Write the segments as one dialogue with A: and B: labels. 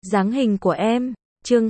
A: Dáng hình của em. Chương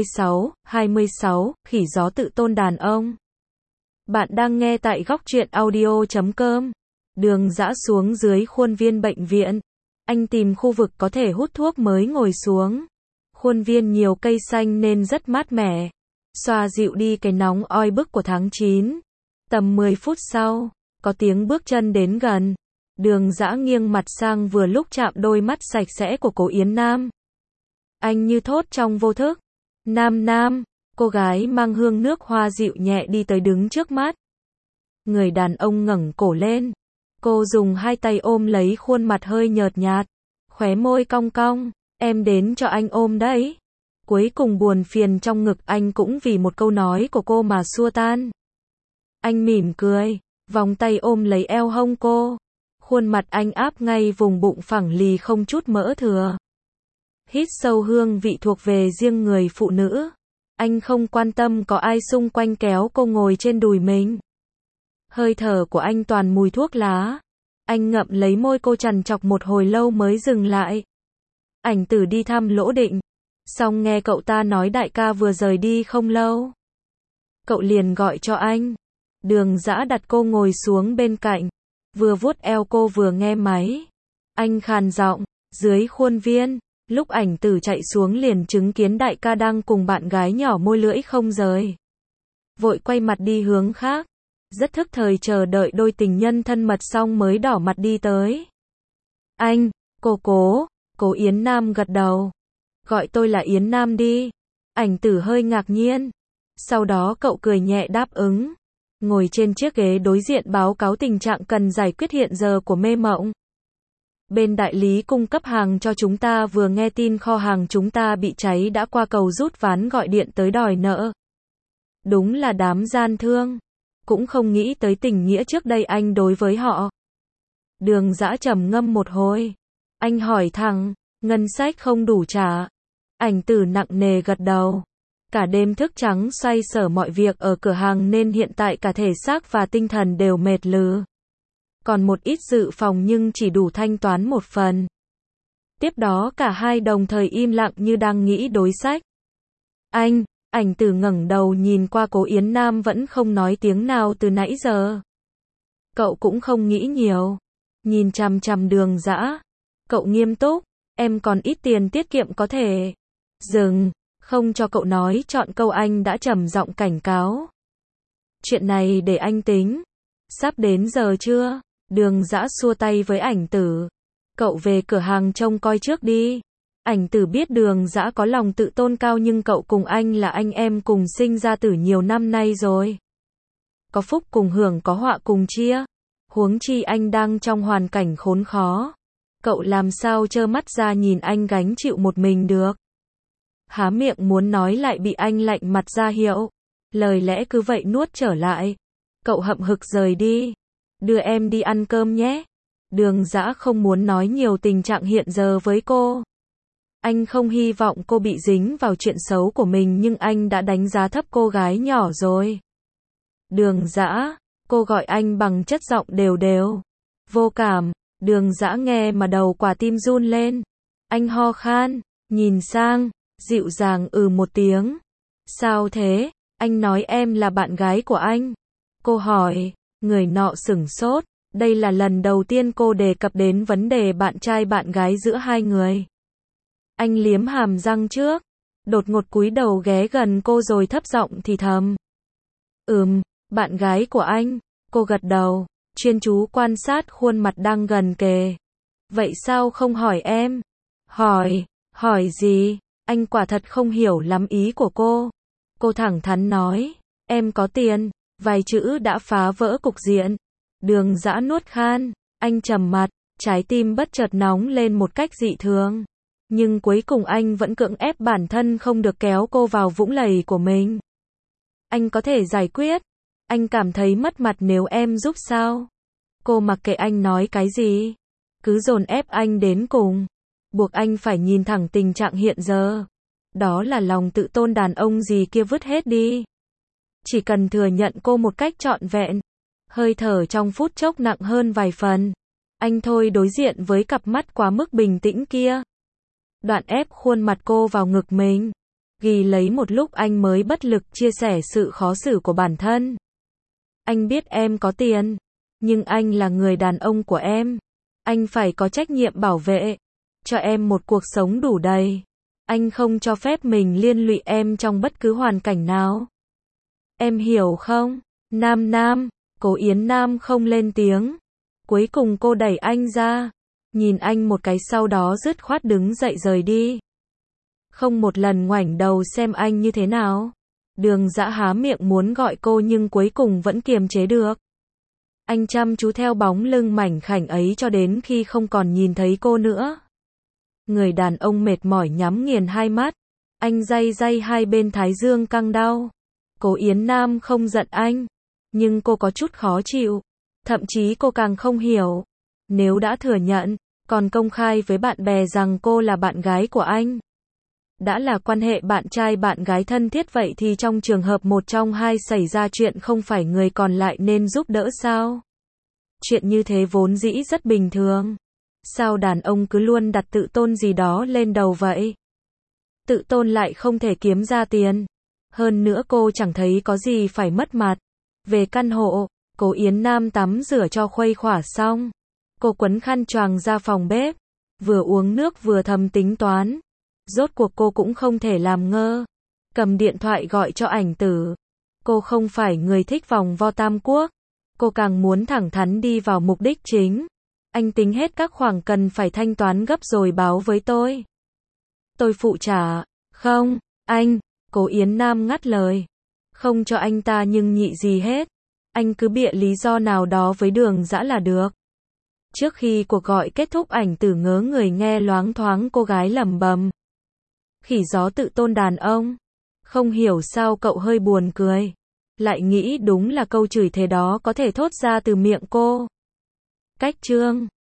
A: 26, khỉ gió tự tôn đàn ông. Bạn đang nghe tại góc truyện audio.com. Đường dã xuống dưới khuôn viên bệnh viện. Anh tìm khu vực có thể hút thuốc mới ngồi xuống. Khuôn viên nhiều cây xanh nên rất mát mẻ. Xoa dịu đi cái nóng oi bức của tháng 9. Tầm 10 phút sau, có tiếng bước chân đến gần. Đường dã nghiêng mặt sang vừa lúc chạm đôi mắt sạch sẽ của Cố Yến Nam. Anh như thốt trong vô thức. Nam, cô gái mang hương nước hoa dịu nhẹ đi tới đứng trước mắt. Người đàn ông ngẩng cổ lên. Cô dùng hai tay ôm lấy khuôn mặt hơi nhợt nhạt. Khóe môi cong cong. Em đến cho anh ôm đấy. Cuối cùng buồn phiền trong ngực anh cũng vì một câu nói của cô mà xua tan. Anh mỉm cười, vòng tay ôm lấy eo hông cô. Khuôn mặt anh áp ngay vùng bụng phẳng lì không chút mỡ thừa. Hít sâu hương vị thuộc về riêng người phụ nữ. Anh không quan tâm có ai xung quanh kéo cô ngồi trên đùi mình. Hơi thở của anh toàn mùi thuốc lá. Anh ngậm lấy môi cô trằn trọc một hồi lâu mới dừng lại. Ảnh Tử đi thăm Lỗ Định. Xong nghe cậu ta nói đại ca vừa rời đi không lâu. Cậu liền gọi cho anh. Đường dã đặt cô ngồi xuống bên cạnh. Vừa vuốt eo cô vừa nghe máy. Anh khàn giọng, dưới khuôn viên. Lúc Ảnh Tử chạy xuống liền chứng kiến đại ca đang cùng bạn gái nhỏ môi lưỡi không rời. Vội quay mặt đi hướng khác. Rất thức thời chờ đợi đôi tình nhân thân mật xong mới đỏ mặt đi tới. Anh, Cố Yến Nam gật đầu. Gọi tôi là Yến Nam đi. Ảnh Tử hơi ngạc nhiên. Sau đó cậu cười nhẹ đáp ứng. Ngồi trên chiếc ghế đối diện báo cáo tình trạng cần giải quyết hiện giờ của Mê Mộng. Bên đại lý cung cấp hàng cho chúng ta vừa nghe tin kho hàng chúng ta bị cháy đã qua cầu rút ván gọi điện tới đòi nợ. Đúng là đám gian thương. Cũng không nghĩ tới tình nghĩa trước đây anh đối với họ. Đường dã trầm ngâm một hồi. Anh hỏi thẳng, ngân sách không đủ trả. Ảnh Tử nặng nề gật đầu. Cả đêm thức trắng xoay sở mọi việc ở cửa hàng nên hiện tại cả thể xác và tinh thần đều mệt lử. Còn một ít dự phòng nhưng chỉ đủ thanh toán một phần. Tiếp đó cả hai đồng thời im lặng như đang nghĩ đối sách. Anh, Ảnh Tử ngẩng đầu nhìn qua Cố Yến Nam vẫn không nói tiếng nào từ nãy giờ. Cậu cũng không nghĩ nhiều. Nhìn chằm chằm đường dã. Cậu nghiêm túc, em còn ít tiền tiết kiệm có thể. Dừng, không cho cậu nói chọn câu anh đã trầm giọng cảnh cáo. Chuyện này để anh tính. Sắp đến giờ chưa? Đường dã xua tay với Ảnh Tử. Cậu về cửa hàng trông coi trước đi. Ảnh Tử biết đường dã có lòng tự tôn cao nhưng cậu cùng anh là anh em cùng sinh ra từ nhiều năm nay rồi. Có phúc cùng hưởng có họa cùng chia. Huống chi anh đang trong hoàn cảnh khốn khó. Cậu làm sao trơ mắt ra nhìn anh gánh chịu một mình được. Há miệng muốn nói lại bị anh lạnh mặt ra hiệu. Lời lẽ cứ vậy nuốt trở lại. Cậu hậm hực rời đi. Đưa em đi ăn cơm nhé. Đường dã không muốn nói nhiều tình trạng hiện giờ với cô. Anh không hy vọng cô bị dính vào chuyện xấu của mình nhưng anh đã đánh giá thấp cô gái nhỏ rồi. Đường dã, cô gọi anh bằng chất giọng đều đều. Vô cảm. Đường dã nghe mà đầu quả tim run lên. Anh ho khan, nhìn sang, dịu dàng một tiếng. Sao thế? Anh nói em là bạn gái của anh. Cô hỏi, người nọ sửng sốt. Đây là lần đầu tiên cô đề cập đến vấn đề bạn trai bạn gái giữa hai người. Anh liếm hàm răng trước. Đột ngột cúi đầu ghé gần cô rồi thấp giọng thì thầm. Bạn gái của anh. Cô gật đầu. Chuyên chú quan sát khuôn mặt đang gần kề. Vậy sao không hỏi em? Hỏi gì? Anh quả thật không hiểu lắm ý của cô. Cô thẳng thắn nói, em có tiền. Vài chữ đã phá vỡ cục diện. Đường dã nuốt khan, anh trầm mặt, trái tim bất chợt nóng lên một cách dị thường. Nhưng cuối cùng anh vẫn cưỡng ép bản thân không được kéo cô vào vũng lầy của mình. Anh có thể giải quyết. Anh cảm thấy mất mặt nếu em giúp sao? Cô mặc kệ anh nói cái gì. Cứ dồn ép anh đến cùng. Buộc anh phải nhìn thẳng tình trạng hiện giờ. Đó là lòng tự tôn đàn ông gì kia vứt hết đi. Chỉ cần thừa nhận cô một cách trọn vẹn. Hơi thở trong phút chốc nặng hơn vài phần. Anh thôi đối diện với cặp mắt quá mức bình tĩnh kia. Đoạn ép khuôn mặt cô vào ngực mình. Ghi lấy một lúc anh mới bất lực chia sẻ sự khó xử của bản thân. Anh biết em có tiền, nhưng anh là người đàn ông của em. Anh phải có trách nhiệm bảo vệ cho em một cuộc sống đủ đầy. Anh không cho phép mình liên lụy em trong bất cứ hoàn cảnh nào. Em hiểu không? Nam, Cố Yến Nam không lên tiếng. Cuối cùng cô đẩy anh ra, nhìn anh một cái sau đó dứt khoát đứng dậy rời đi. Không một lần ngoảnh đầu xem anh như thế nào. Đường Dã há miệng muốn gọi cô nhưng cuối cùng vẫn kiềm chế được. Anh chăm chú theo bóng lưng mảnh khảnh ấy cho đến khi không còn nhìn thấy cô nữa. Người đàn ông mệt mỏi nhắm nghiền hai mắt. Anh day hai bên thái dương căng đau. Cố Yến Nam không giận anh, nhưng cô có chút khó chịu. Thậm chí cô càng không hiểu. Nếu đã thừa nhận, còn công khai với bạn bè rằng cô là bạn gái của anh. Đã là quan hệ bạn trai bạn gái thân thiết vậy thì trong trường hợp một trong hai xảy ra chuyện không phải người còn lại nên giúp đỡ sao? Chuyện như thế vốn dĩ rất bình thường. Sao đàn ông cứ luôn đặt tự tôn gì đó lên đầu vậy? Tự tôn lại không thể kiếm ra tiền. Hơn nữa cô chẳng thấy có gì phải mất mặt. Về căn hộ, Cố Yến Nam tắm rửa cho khuây khỏa xong. Cô quấn khăn choàng ra phòng bếp. Vừa uống nước vừa thầm tính toán. Rốt cuộc cô cũng không thể làm ngơ. Cầm điện thoại gọi cho Ảnh Tử. Cô không phải người thích vòng vo tam quốc. Cô càng muốn thẳng thắn đi vào mục đích chính. Anh tính hết các khoản cần phải thanh toán gấp rồi báo với tôi. Tôi phụ trả. Không, anh. Cố Yến Nam ngắt lời. Không cho anh ta nhưng nhị gì hết. Anh cứ bịa lý do nào đó với Đường Dã là được. Trước khi cuộc gọi kết thúc Ảnh Tử ngớ người nghe loáng thoáng cô gái lẩm bẩm. Khỉ gió tự tôn đàn ông. Không hiểu sao cậu hơi buồn cười. Lại nghĩ đúng là câu chửi thế đó có thể thốt ra từ miệng cô. Cách chương